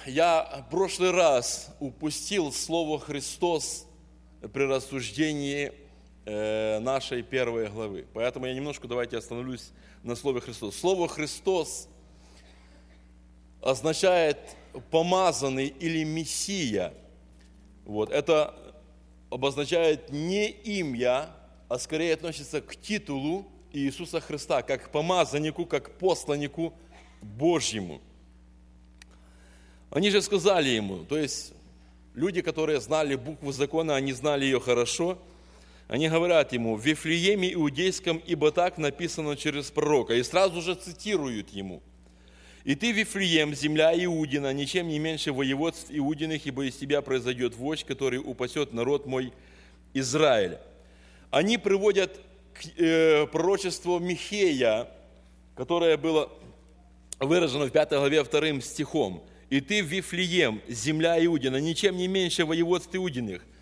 я в прошлый раз упустил слово «Христос» при рассуждении нашей первой главы. Поэтому я немножко, давайте остановлюсь на слове «Христос». Слово «Христос» означает «помазанный» или «мессия». Это обозначает не имя, а скорее относится к титулу Иисуса Христа, как к помазаннику, как к посланнику Божьему. Они же сказали ему, то есть люди, которые знали букву закона, они знали ее хорошо, они говорят ему: «В Вифлееме Иудейском, ибо так написано через пророка». И сразу же цитируют ему: «И ты, Вифлеем, земля Иудина, ничем не меньше воеводств Иудиных, ибо из тебя произойдет вождь, который упасет народ мой Израиль». Они приводят к пророчеству Михея, которое было выражено в 5 главе 2 стихом. «И ты, Вифлеем, земля Иудина, ничем не меньше воеводств Иудиных».